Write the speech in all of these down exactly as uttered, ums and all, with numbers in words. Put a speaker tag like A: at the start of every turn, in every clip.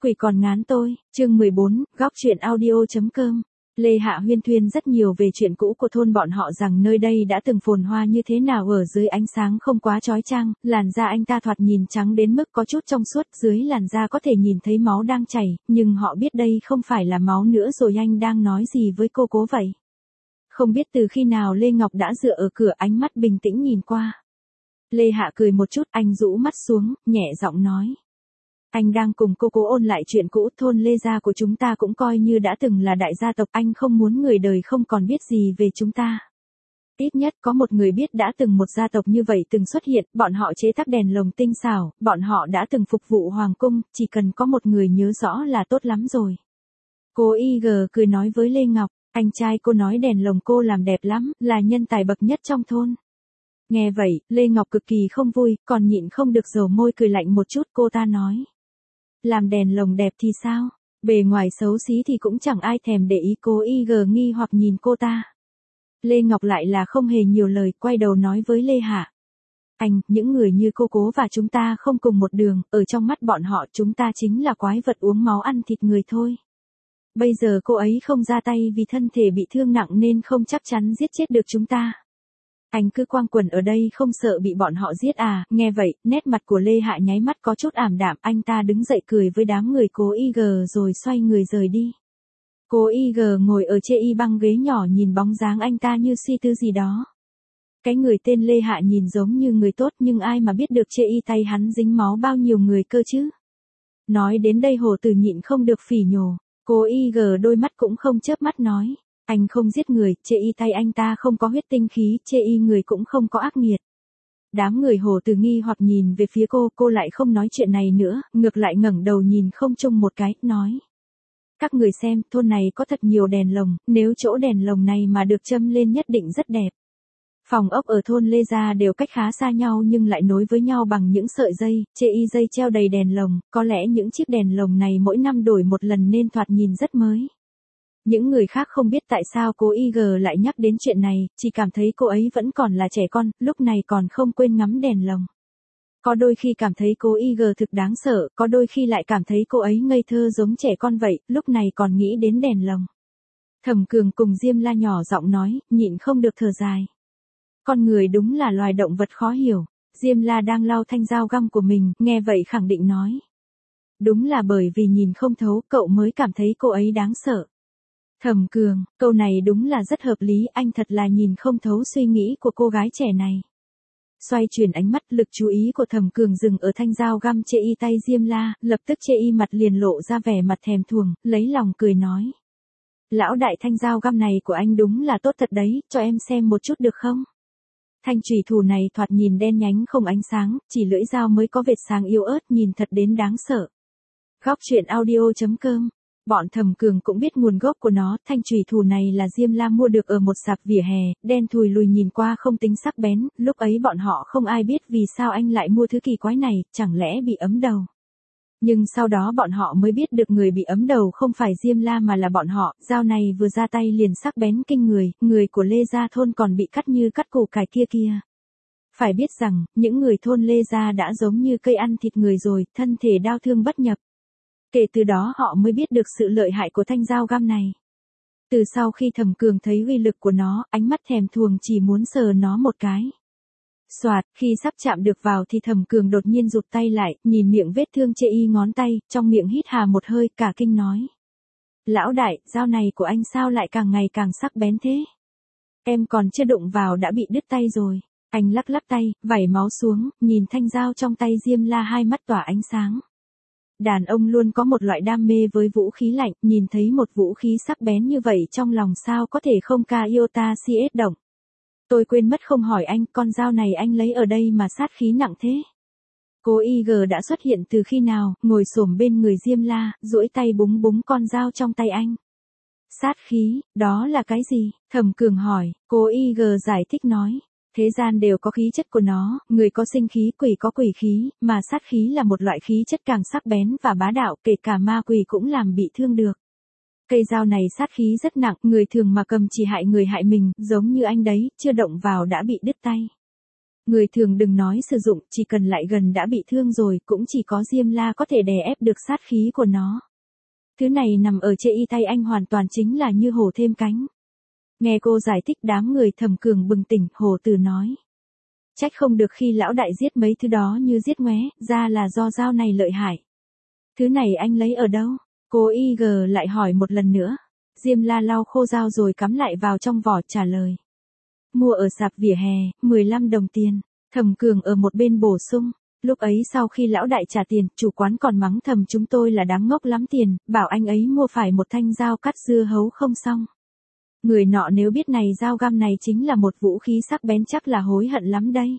A: Quỷ còn ngán tôi, chương mười bốn, góc truyện audio.com. Lê Hạ huyên thuyên rất nhiều về chuyện cũ của thôn bọn họ, rằng nơi đây đã từng phồn hoa như thế nào. Ở dưới ánh sáng không quá chói chang, làn da anh ta thoạt nhìn trắng đến mức có chút trong suốt, dưới làn da có thể nhìn thấy máu đang chảy, nhưng họ biết đây không phải là máu nữa rồi. Anh đang nói gì với cô cố vậy? Không biết từ khi nào Lê Ngọc đã dựa ở cửa, ánh mắt bình tĩnh nhìn qua. Lê Hạ cười một chút, anh rũ mắt xuống, nhẹ giọng nói. Anh đang cùng cô cố ôn lại chuyện cũ. Thôn Lê gia của chúng ta cũng coi như đã từng là đại gia tộc, anh không muốn người đời không còn biết gì về chúng ta. Ít nhất có một người biết đã từng một gia tộc như vậy từng xuất hiện, bọn họ chế tác đèn lồng tinh xảo, bọn họ đã từng phục vụ hoàng cung, chỉ cần có một người nhớ rõ là tốt lắm rồi. Cô Y G cười nói với Lê Ngọc, anh trai cô nói đèn lồng cô làm đẹp lắm, là nhân tài bậc nhất trong thôn. Nghe vậy, Lê Ngọc cực kỳ không vui, còn nhịn không được dầu môi cười lạnh một chút. Cô ta nói. Làm đèn lồng đẹp thì sao? Bề ngoài xấu xí thì cũng chẳng ai thèm để ý. Cô Y G nghi hoặc nhìn cô ta. Lê Ngọc lại là không hề nhiều lời, quay đầu nói với Lê Hạ. Anh, những người như cô cố và chúng ta không cùng một đường, ở trong mắt bọn họ chúng ta chính là quái vật uống máu ăn thịt người thôi. Bây giờ cô ấy không ra tay vì thân thể bị thương nặng nên không chắc chắn giết chết được chúng ta. Anh cứ quang quẩn ở đây không sợ bị bọn họ giết à? Nghe vậy, nét mặt của Lê Hạ nháy mắt có chút ảm đạm, anh ta đứng dậy cười với đám người cô Y G rồi xoay người rời đi. Cô Y G ngồi ở chê y băng ghế nhỏ nhìn bóng dáng anh ta như suy tư gì đó. Cái người tên Lê Hạ nhìn giống như người tốt, nhưng ai mà biết được chê y tay hắn dính máu bao nhiêu người cơ chứ? Nói đến đây Hồ Từ nhịn không được phỉ nhổ. Cô Y G đôi mắt cũng không chớp mắt nói. Anh không giết người, chê y tay anh ta không có huyết tinh khí, chê y người cũng không có ác nghiệt. Đám người Hồ Từ nghi hoặc nhìn về phía cô, cô lại không nói chuyện này nữa, ngược lại ngẩng đầu nhìn không trung một cái, nói. Các người xem, thôn này có thật nhiều đèn lồng, nếu chỗ đèn lồng này mà được châm lên nhất định rất đẹp. Phòng ốc ở thôn Lê gia đều cách khá xa nhau nhưng lại nối với nhau bằng những sợi dây, chê y dây treo đầy đèn lồng, có lẽ những chiếc đèn lồng này mỗi năm đổi một lần nên thoạt nhìn rất mới. Những người khác không biết tại sao cô Y G lại nhắc đến chuyện này, chỉ cảm thấy cô ấy vẫn còn là trẻ con, lúc này còn không quên ngắm đèn lồng. Có đôi khi cảm thấy cô Y G thực đáng sợ, có đôi khi lại cảm thấy cô ấy ngây thơ giống trẻ con vậy, lúc này còn nghĩ đến đèn lồng. Thẩm Cường cùng Diêm La nhỏ giọng nói, nhịn không được thở dài. Con người đúng là loài động vật khó hiểu. Diêm La đang lau thanh dao găm của mình, nghe vậy khẳng định nói. Đúng là bởi vì nhìn không thấu, cậu mới cảm thấy cô ấy đáng sợ. Thẩm Cường, câu này đúng là rất hợp lý, anh thật là nhìn không thấu suy nghĩ của cô gái trẻ này. Xoay chuyển ánh mắt, lực chú ý của Thẩm Cường dừng ở thanh dao găm chê y tay Diêm La, lập tức chê y mặt liền lộ ra vẻ mặt thèm thuồng, lấy lòng cười nói. Lão đại, thanh dao găm này của anh đúng là tốt thật đấy, cho em xem một chút được không? Thanh chùy thủ này thoạt nhìn đen nhánh không ánh sáng, chỉ lưỡi dao mới có vệt sáng yếu ớt, nhìn thật đến đáng sợ. Góc truyện audio.com. Bọn Thẩm Cường cũng biết nguồn gốc của nó, thanh chùy thủ này là Diêm La mua được ở một sạp vỉa hè, đen thùi lùi nhìn qua không tính sắc bén, lúc ấy bọn họ không ai biết vì sao anh lại mua thứ kỳ quái này, chẳng lẽ bị ấm đầu. Nhưng sau đó bọn họ mới biết được người bị ấm đầu không phải Diêm La mà là bọn họ, dao này vừa ra tay liền sắc bén kinh người, người của Lê gia thôn còn bị cắt như cắt củ cải kia kia. Phải biết rằng, những người thôn Lê gia đã giống như cây ăn thịt người rồi, thân thể đau thương bất nhập. Kể từ đó họ mới biết được sự lợi hại của thanh dao găm này. Từ sau khi Thẩm Cường thấy uy lực của nó, ánh mắt thèm thuồng chỉ muốn sờ nó một cái. Soạt, khi sắp chạm được vào thì Thẩm Cường đột nhiên rụt tay lại, nhìn miệng vết thương chê y ngón tay, trong miệng hít hà một hơi, cả kinh nói. Lão đại, dao này của anh sao lại càng ngày càng sắc bén thế? Em còn chưa đụng vào đã bị đứt tay rồi. Anh lắc lắc tay, vẩy máu xuống, nhìn thanh dao trong tay Diêm La, hai mắt tỏa ánh sáng. Đàn ông luôn có một loại đam mê với vũ khí lạnh, nhìn thấy một vũ khí sắc bén như vậy trong lòng sao có thể không ca iota si ết động. Tôi quên mất không hỏi anh, con dao này anh lấy ở đây mà sát khí nặng thế. Cô Y G đã xuất hiện từ khi nào, ngồi xổm bên người Diêm La, duỗi tay búng búng con dao trong tay anh. Sát khí, đó là cái gì? Thẩm Cường hỏi, cô Y G giải thích nói. Thế gian đều có khí chất của nó, người có sinh khí, quỷ có quỷ khí, mà sát khí là một loại khí chất càng sắc bén và bá đạo, kể cả ma quỷ cũng làm bị thương được. Cây dao này sát khí rất nặng, người thường mà cầm chỉ hại người hại mình, giống như anh đấy, chưa động vào đã bị đứt tay. Người thường đừng nói sử dụng, chỉ cần lại gần đã bị thương rồi, cũng chỉ có Diêm La có thể đè ép được sát khí của nó. Thứ này nằm ở trên y tay anh hoàn toàn chính là như hổ thêm cánh. Nghe cô giải thích đám người Thẩm Cường bừng tỉnh, Hổ Tử nói. Trách không được khi lão đại giết mấy thứ đó như giết ngoé, ra là do dao này lợi hại. Thứ này anh lấy ở đâu? Cô Y G lại hỏi một lần nữa. Diêm La lau khô dao rồi cắm lại vào trong vỏ trả lời. Mua ở sạp vỉa hè, mười lăm đồng tiền. Thẩm Cường ở một bên bổ sung. Lúc ấy sau khi lão đại trả tiền, chủ quán còn mắng thầm chúng tôi là đáng ngốc lắm tiền, bảo anh ấy mua phải một thanh dao cắt dưa hấu không xong. Người nọ nếu biết này dao găm này chính là một vũ khí sắc bén chắc là hối hận lắm đây.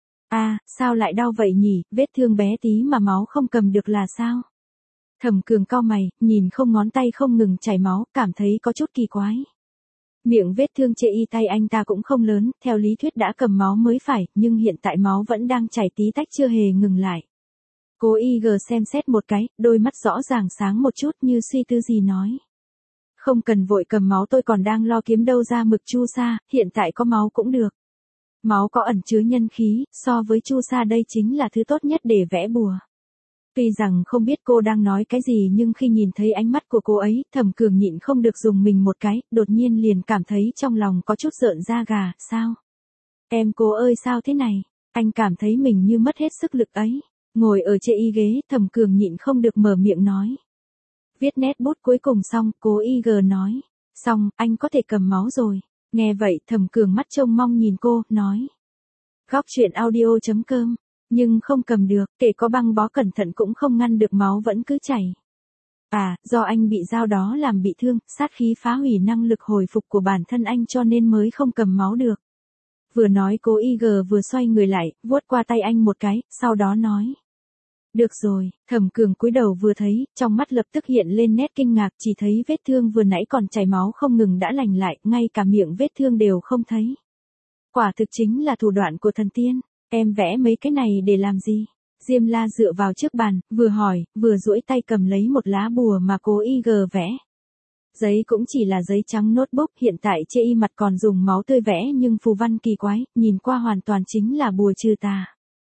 A: À, sao lại đau vậy nhỉ, vết thương bé tí mà máu không cầm được là sao? Thẩm Cường cau mày, nhìn không ngón tay không ngừng chảy máu, cảm thấy có chút kỳ quái. Miệng vết thương trên y tay anh ta cũng không lớn, theo lý thuyết đã cầm máu mới phải, nhưng hiện tại máu vẫn đang chảy tí tách chưa hề ngừng lại. Cô Y G xem xét một cái, đôi mắt rõ ràng sáng một chút như suy tư gì nói. Không cần vội cầm máu, tôi còn đang lo kiếm đâu ra mực chu sa, hiện tại có máu cũng được. Máu có ẩn chứa nhân khí, so với chu sa đây chính là thứ tốt nhất để vẽ bùa. Tuy rằng không biết cô đang nói cái gì nhưng khi nhìn thấy ánh mắt của cô ấy, Thẩm Cường nhịn không được dùng mình một cái, đột nhiên liền cảm thấy trong lòng có chút rợn da gà, sao? Em cô ơi sao thế này? Anh cảm thấy mình như mất hết sức lực ấy. Ngồi ở trên y ghế, Thẩm Cường nhịn không được mở miệng nói. Viết nét bút cuối cùng xong, cô Y G nói. Xong, anh có thể cầm máu rồi. Nghe vậy, Thẩm Cường mắt trông mong nhìn cô, nói. Góc truyện audio chấm com. Nhưng không cầm được, kể có băng bó cẩn thận cũng không ngăn được máu vẫn cứ chảy. À, do anh bị dao đó làm bị thương, sát khí phá hủy năng lực hồi phục của bản thân anh cho nên mới không cầm máu được. Vừa nói cô Y G vừa xoay người lại, vuốt qua tay anh một cái, sau đó nói. Được rồi, Thẩm Cường cúi đầu vừa thấy, trong mắt lập tức hiện lên nét kinh ngạc, chỉ thấy vết thương vừa nãy còn chảy máu không ngừng đã lành lại, ngay cả miệng vết thương đều không thấy. Quả thực chính là thủ đoạn của thần tiên. Em vẽ mấy cái này để làm gì? Diêm La dựa vào trước bàn, vừa hỏi, vừa duỗi tay cầm lấy một lá bùa mà cô Y G vẽ. Giấy cũng chỉ là giấy trắng notebook, hiện tại chê y mặt còn dùng máu tươi vẽ nhưng phù văn kỳ quái, nhìn qua hoàn toàn chính là bùa trừ tà.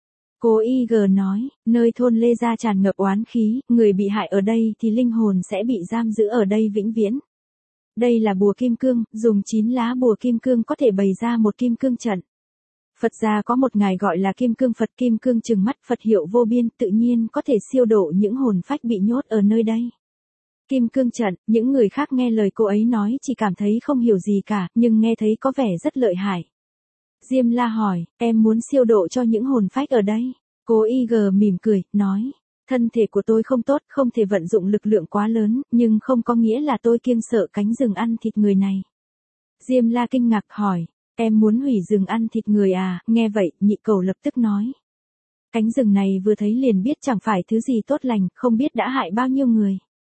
A: Cô Y G nói, nơi thôn Lê Gia tràn ngập oán khí, người bị hại ở đây thì linh hồn sẽ bị giam giữ ở đây vĩnh viễn. Đây là bùa kim cương, dùng chín lá bùa kim cương có thể bày ra một kim cương trận. Phật gia có một ngài gọi là Kim Cương Phật, kim cương trừng mắt, Phật hiệu vô biên, tự nhiên có thể siêu độ những hồn phách bị nhốt ở nơi đây. Kim cương trận, những người khác nghe lời cô ấy nói chỉ cảm thấy không hiểu gì cả, nhưng nghe thấy có vẻ rất lợi hại. Diêm La hỏi, em muốn siêu độ cho những hồn phách ở đây? Cô Y G mỉm cười, nói, thân thể của tôi không tốt, không thể vận dụng lực lượng quá lớn, nhưng không có nghĩa là tôi kiêng sợ cánh rừng ăn thịt người này. Diêm La kinh ngạc hỏi. Em muốn hủy rừng ăn thịt người à? Nghe vậy, Nhị Cẩu lập tức nói. Cánh rừng này vừa thấy liền biết chẳng phải thứ gì tốt lành, không biết đã hại bao nhiêu người.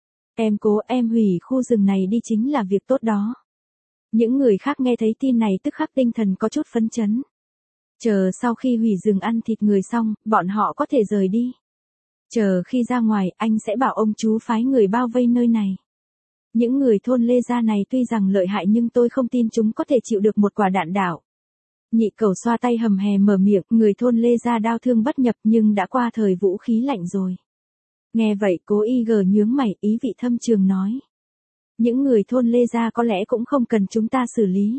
A: Em cố em hủy khu rừng này đi chính là việc tốt đó. Những người khác nghe thấy tin này tức khắc tinh thần có chút phấn chấn. Chờ sau khi hủy rừng ăn thịt người xong, bọn họ có thể rời đi. Chờ khi ra ngoài, anh sẽ bảo ông chú phái người bao vây nơi này. Những người thôn Lê Gia này tuy rằng lợi hại nhưng tôi không tin chúng có thể chịu được một quả đạn đạo. Nhị Cẩu xoa tay hầm hè mở miệng, người thôn Lê Gia đao thương bất nhập nhưng đã qua thời vũ khí lạnh rồi. Nghe vậy cô Y G nhướng mày, ý vị thâm trường nói. Những người thôn Lê Gia có lẽ cũng không cần chúng ta xử lý.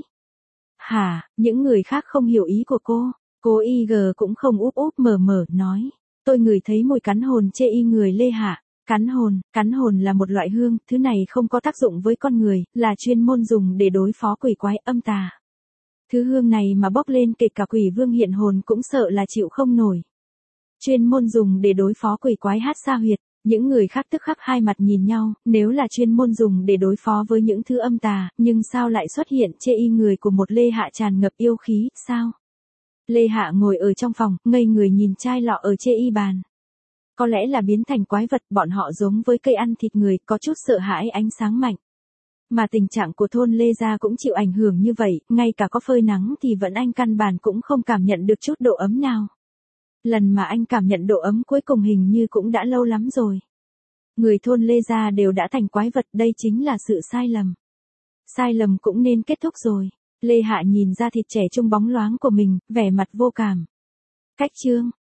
A: Hả, những người khác không hiểu ý của cô, cô Y G cũng không úp úp mở mở, nói. Tôi ngửi thấy mùi cắn hồn chê y người Lê Hạ. Cắn hồn, cắn hồn là một loại hương, thứ này không có tác dụng với con người, là chuyên môn dùng để đối phó quỷ quái âm tà. Thứ hương này mà bốc lên kể cả quỷ vương hiện hồn cũng sợ là chịu không nổi. Chuyên môn dùng để đối phó quỷ quái hát sa huyệt, những người khác tức khắc hai mặt nhìn nhau, nếu là chuyên môn dùng để đối phó với những thứ âm tà, nhưng sao lại xuất hiện chê y người của một Lê Hạ tràn ngập yêu khí, sao? Lê Hạ ngồi ở trong phòng, ngây người nhìn chai lọ ở chê y bàn. Có lẽ là biến thành quái vật, bọn họ giống với cây ăn thịt người, có chút sợ hãi ánh sáng mạnh. Mà tình trạng của thôn Lê Gia cũng chịu ảnh hưởng như vậy, ngay cả có phơi nắng thì vẫn anh căn bản cũng không cảm nhận được chút độ ấm nào. Lần mà anh cảm nhận độ ấm cuối cùng hình như cũng đã lâu lắm rồi. Người thôn Lê Gia đều đã thành quái vật, đây chính là sự sai lầm. Sai lầm cũng nên kết thúc rồi. Lê Hạ nhìn ra thịt trẻ trung bóng loáng của mình, vẻ mặt vô cảm. Cách chương